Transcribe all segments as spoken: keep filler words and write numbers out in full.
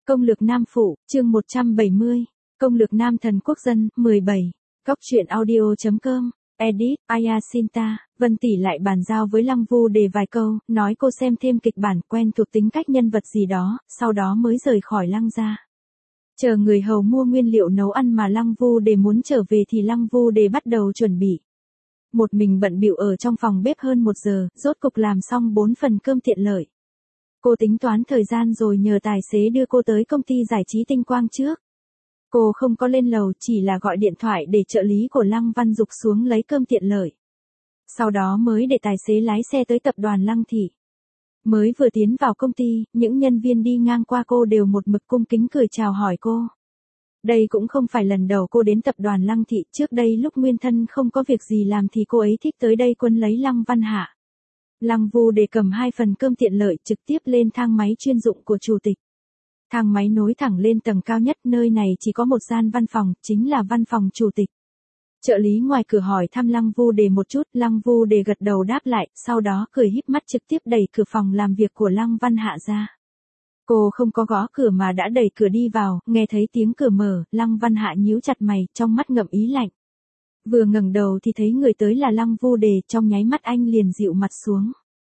Công lược nam phụ, chương một trăm bảy mươi. Công lược nam thần quốc dân, mười bảy. Góc truyện audio chấm com. Edit, Ayasinta, Vân Tỷ lại bàn giao với Lăng Vu Đề vài câu, nói cô xem thêm kịch bản, quen thuộc tính cách nhân vật gì đó, sau đó mới rời khỏi Lăng gia. Chờ người hầu mua nguyên liệu nấu ăn mà Lăng Vu Đề muốn trở về thì Lăng Vu Đề bắt đầu chuẩn bị. Một mình bận bịu ở trong phòng bếp hơn một giờ, rốt cục làm xong bốn phần cơm tiện lợi. Cô tính toán thời gian rồi nhờ tài xế đưa cô tới công ty giải trí Tinh Quang trước. Cô không có lên lầu, chỉ là gọi điện thoại để trợ lý của Lăng Văn Dục xuống lấy cơm tiện lợi. Sau đó mới để tài xế lái xe tới tập đoàn Lăng Thị. Mới vừa tiến vào công ty, những nhân viên đi ngang qua cô đều một mực cung kính cười chào hỏi cô. Đây cũng không phải lần đầu cô đến tập đoàn Lăng Thị, trước đây lúc nguyên thân không có việc gì làm thì cô ấy thích tới đây quấn lấy Lăng Văn Hạ. Lăng Vu Đề cầm hai phần cơm tiện lợi trực tiếp lên thang máy chuyên dụng của chủ tịch. Thang máy nối thẳng lên tầng cao nhất, nơi này chỉ có một gian văn phòng, chính là văn phòng chủ tịch. Trợ lý ngoài cửa hỏi thăm Lăng Vu Đề một chút, Lăng Vu Đề gật đầu đáp lại, sau đó cười híp mắt trực tiếp đẩy cửa phòng làm việc của Lăng Văn Hạ ra. Cô không có gõ cửa mà đã đẩy cửa đi vào, nghe thấy tiếng cửa mở, Lăng Văn Hạ nhíu chặt mày, trong mắt ngậm ý lạnh. Vừa ngẩng đầu thì thấy người tới là Lăng Vu Đề, trong nháy mắt anh liền dịu mặt xuống.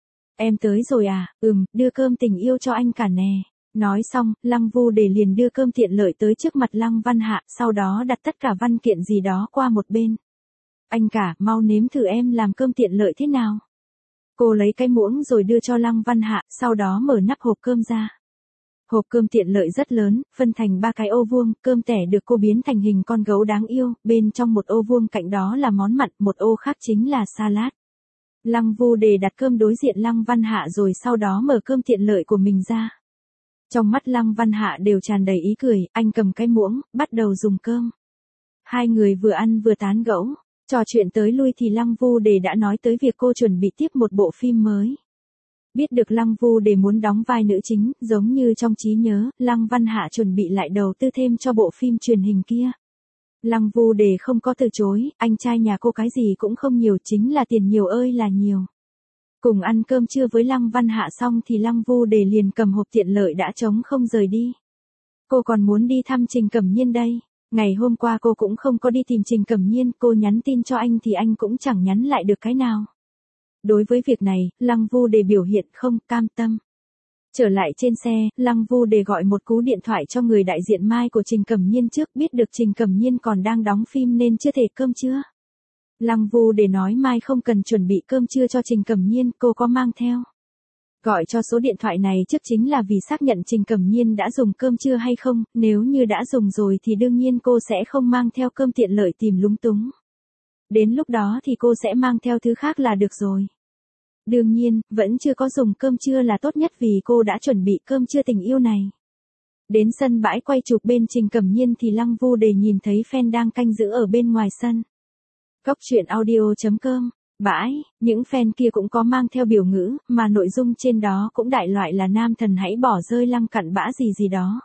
Em tới rồi à, ừm, đưa cơm tình yêu cho anh cả nè. Nói xong, Lăng Vu Đề liền đưa cơm tiện lợi tới trước mặt Lăng Văn Hạ, sau đó đặt tất cả văn kiện gì đó qua một bên. Anh cả, mau nếm thử em làm cơm tiện lợi thế nào. Cô lấy cái muỗng rồi đưa cho Lăng Văn Hạ, sau đó mở nắp hộp cơm ra. Hộp cơm tiện lợi rất lớn, phân thành ba cái ô vuông, cơm tẻ được cô biến thành hình con gấu đáng yêu, bên trong một ô vuông cạnh đó là món mặn, một ô khác chính là salad. Lăng Vu Đề đặt cơm đối diện Lăng Văn Hạ rồi sau đó mở cơm tiện lợi của mình ra. Trong mắt Lăng Văn Hạ đều tràn đầy ý cười, anh cầm cái muỗng, bắt đầu dùng cơm. Hai người vừa ăn vừa tán gẫu, trò chuyện tới lui thì Lăng Vu Đề đã nói tới việc cô chuẩn bị tiếp một bộ phim mới. Biết được Lăng Vu Đề muốn đóng vai nữ chính, giống như trong trí nhớ, Lăng Văn Hạ chuẩn bị lại đầu tư thêm cho bộ phim truyền hình kia. Lăng Vu Đề không có từ chối, anh trai nhà cô cái gì cũng không nhiều, chính là tiền nhiều ơi là nhiều. Cùng ăn cơm trưa với Lăng Văn Hạ xong thì Lăng Vu Đề liền cầm hộp tiện lợi đã trống không rời đi. Cô còn muốn đi thăm Trình Cẩm Nhiên đây. Ngày hôm qua cô cũng không có đi tìm Trình Cẩm Nhiên, cô nhắn tin cho anh thì anh cũng chẳng nhắn lại được cái nào. Đối với việc này, Lăng Vu Đề biểu hiện không cam tâm. Trở lại trên xe, Lăng Vu Đề gọi một cú điện thoại cho người đại diện Mai của Trình Cẩm Nhiên trước, biết được Trình Cẩm Nhiên còn đang đóng phim nên chưa thể cơm trưa. Lăng Vu Đề nói Mai không cần chuẩn bị cơm trưa cho Trình Cẩm Nhiên, cô có mang theo. Gọi cho số điện thoại này trước chính là vì xác nhận Trình Cẩm Nhiên đã dùng cơm trưa hay không, nếu như đã dùng rồi thì đương nhiên cô sẽ không mang theo cơm tiện lợi tìm lúng túng. Đến lúc đó thì cô sẽ mang theo thứ khác là được rồi. Đương nhiên, vẫn chưa có dùng cơm trưa là tốt nhất vì cô đã chuẩn bị cơm trưa tình yêu này. Đến sân bãi quay chụp bên Trình Cẩm Nhiên thì Lăng Vu Đề nhìn thấy fan đang canh giữ ở bên ngoài sân. Góc truyện audio chấm com. Bãi, những fan kia cũng có mang theo biểu ngữ, mà nội dung trên đó cũng đại loại là nam thần hãy bỏ rơi Lăng cặn bã gì gì đó.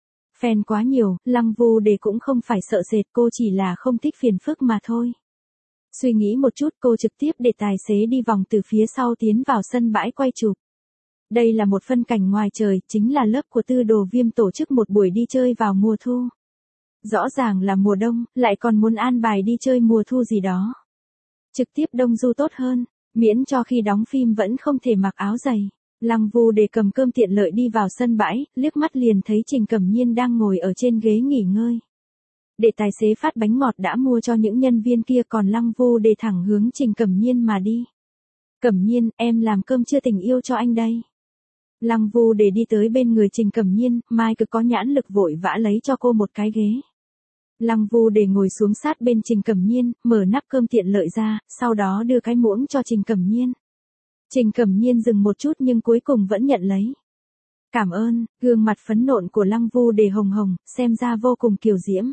Fan quá nhiều, Lăng Vu Đề cũng không phải sợ sệt, cô chỉ là không thích phiền phức mà thôi. Suy nghĩ một chút cô trực tiếp để tài xế đi vòng từ phía sau tiến vào sân bãi quay chụp. Đây là một phân cảnh ngoài trời, chính là lớp của Tư Đồ Viêm tổ chức một buổi đi chơi vào mùa thu. Rõ ràng là mùa đông, lại còn muốn an bài đi chơi mùa thu gì đó. Trực tiếp đông du tốt hơn, miễn cho khi đóng phim vẫn không thể mặc áo dày. Lăng Vu Đề cầm cơm tiện lợi đi vào sân bãi, liếc mắt liền thấy Trình Cẩm Nhiên đang ngồi ở trên ghế nghỉ ngơi. Để tài xế phát bánh ngọt đã mua cho những nhân viên kia, còn Lăng Vu Đề thẳng hướng Trình Cẩm Nhiên mà đi. Cẩm Nhiên, em làm cơm trưa tình yêu cho anh đây. Lăng Vu Đề đi tới bên người Trình Cẩm Nhiên, Mai cực có nhãn lực vội vã lấy cho cô một cái ghế. Lăng Vu Đề ngồi xuống sát bên Trình Cẩm Nhiên, mở nắp cơm tiện lợi ra, sau đó đưa cái muỗng cho Trình Cẩm Nhiên. Trình Cẩm Nhiên dừng một chút nhưng cuối cùng vẫn nhận lấy. Cảm ơn, gương mặt phấn nộn của Lăng Vu Đề hồng hồng, xem ra vô cùng kiều diễm.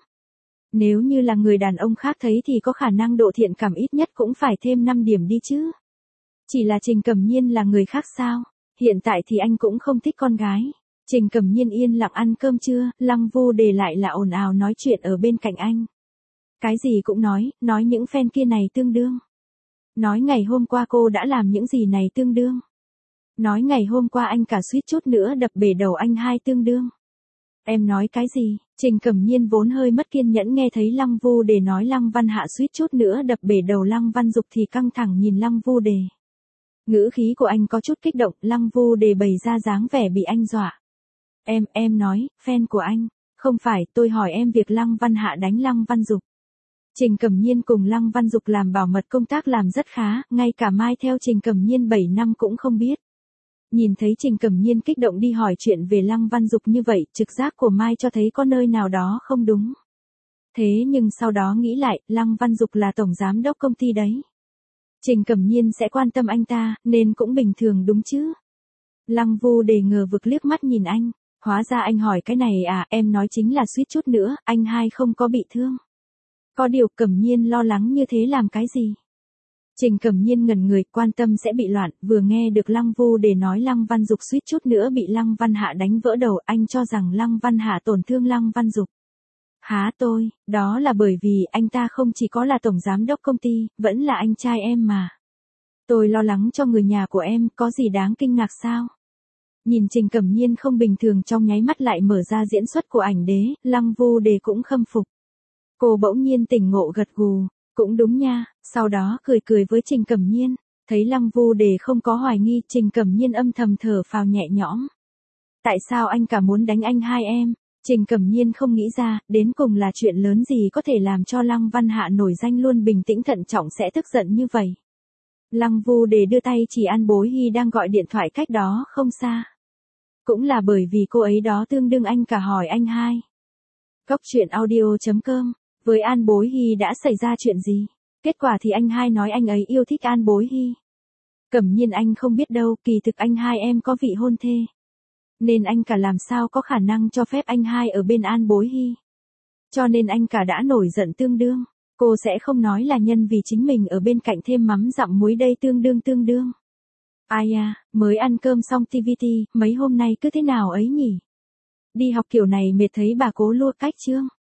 Nếu như là người đàn ông khác thấy thì có khả năng độ thiện cảm ít nhất cũng phải thêm năm điểm đi chứ. Chỉ là Trình Cẩm Nhiên là người khác sao? Hiện tại thì anh cũng không thích con gái. Trình Cẩm Nhiên yên lặng ăn cơm trưa, Lăng Vu Đề lại là ồn ào nói chuyện ở bên cạnh anh. Cái gì cũng nói, nói những fan kia này tương đương. Nói ngày hôm qua cô đã làm những gì này tương đương. Nói ngày hôm qua anh cả suýt chút nữa đập bể đầu anh hai tương đương. Em nói cái gì? Trình Cẩm Nhiên vốn hơi mất kiên nhẫn nghe thấy Lăng Vu Đề nói Lăng Văn Hạ suýt chút nữa đập bể đầu Lăng Văn Dục thì căng thẳng nhìn Lăng Vu Đề. Ngữ khí của anh có chút kích động, Lăng Vu Đề bày ra dáng vẻ bị anh dọa. Em, em nói, fan của anh. Không phải, tôi hỏi em việc Lăng Văn Hạ đánh Lăng Văn Dục. Trình Cẩm Nhiên cùng Lăng Văn Dục làm bảo mật công tác làm rất khá, ngay cả Mai theo Trình Cẩm Nhiên bảy năm cũng không biết. Nhìn thấy Trình Cẩm Nhiên kích động đi hỏi chuyện về Lăng Văn Dục như vậy, trực giác của Mai cho thấy có nơi nào đó không đúng. Thế nhưng sau đó nghĩ lại, Lăng Văn Dục là tổng giám đốc công ty đấy. Trình Cẩm Nhiên sẽ quan tâm anh ta, nên cũng bình thường đúng chứ. Lăng Vu Đề ngờ vực liếc mắt nhìn anh, hóa ra anh hỏi cái này à, em nói chính là suýt chút nữa, anh hai không có bị thương. Có điều Cẩm Nhiên lo lắng như thế làm cái gì? Trình Cẩm Nhiên ngẩn người, quan tâm sẽ bị loạn, vừa nghe được Lăng Vu Đề nói Lăng Văn Dục suýt chút nữa bị Lăng Văn Hạ đánh vỡ đầu, anh cho rằng Lăng Văn Hạ tổn thương Lăng Văn Dục. Há tôi, đó là bởi vì anh ta không chỉ có là tổng giám đốc công ty, vẫn là anh trai em mà. Tôi lo lắng cho người nhà của em, có gì đáng kinh ngạc sao? Nhìn Trình Cẩm Nhiên không bình thường trong nháy mắt lại mở ra diễn xuất của ảnh đế, Lăng Vu Đề cũng khâm phục. Cô bỗng nhiên tỉnh ngộ gật gù, cũng đúng nha, sau đó cười cười với Trình Cẩm Nhiên, thấy Lăng Vu Đề không có hoài nghi, Trình Cẩm Nhiên âm thầm thở phào nhẹ nhõm. Tại sao anh cả muốn đánh anh hai em? Trình Cẩm Nhiên không nghĩ ra, đến cùng là chuyện lớn gì có thể làm cho Lăng Văn Hạ nổi danh luôn bình tĩnh thận trọng sẽ tức giận như vậy. Lăng Vu Đề đưa tay chỉ An Bối Hy đang gọi điện thoại cách đó không xa. Cũng là bởi vì cô ấy đó tương đương anh cả hỏi anh hai. Góc truyện audio chấm com, với An Bối Hy đã xảy ra chuyện gì? Kết quả thì anh hai nói anh ấy yêu thích An Bối Hy. Cẩm Nhiên anh không biết đâu, kỳ thực anh hai em có vị hôn thê. Nên anh cả làm sao có khả năng cho phép anh hai ở bên An Bối Hy. Cho nên anh cả đã nổi giận tương đương. Cô sẽ không nói là nhân vì chính mình ở bên cạnh thêm mắm dặm muối đây tương đương tương đương. Ai à, mới ăn cơm xong ti vi ti, mấy hôm nay cứ thế nào ấy nhỉ? Đi học kiểu này mệt thấy bà cố lua cách chương.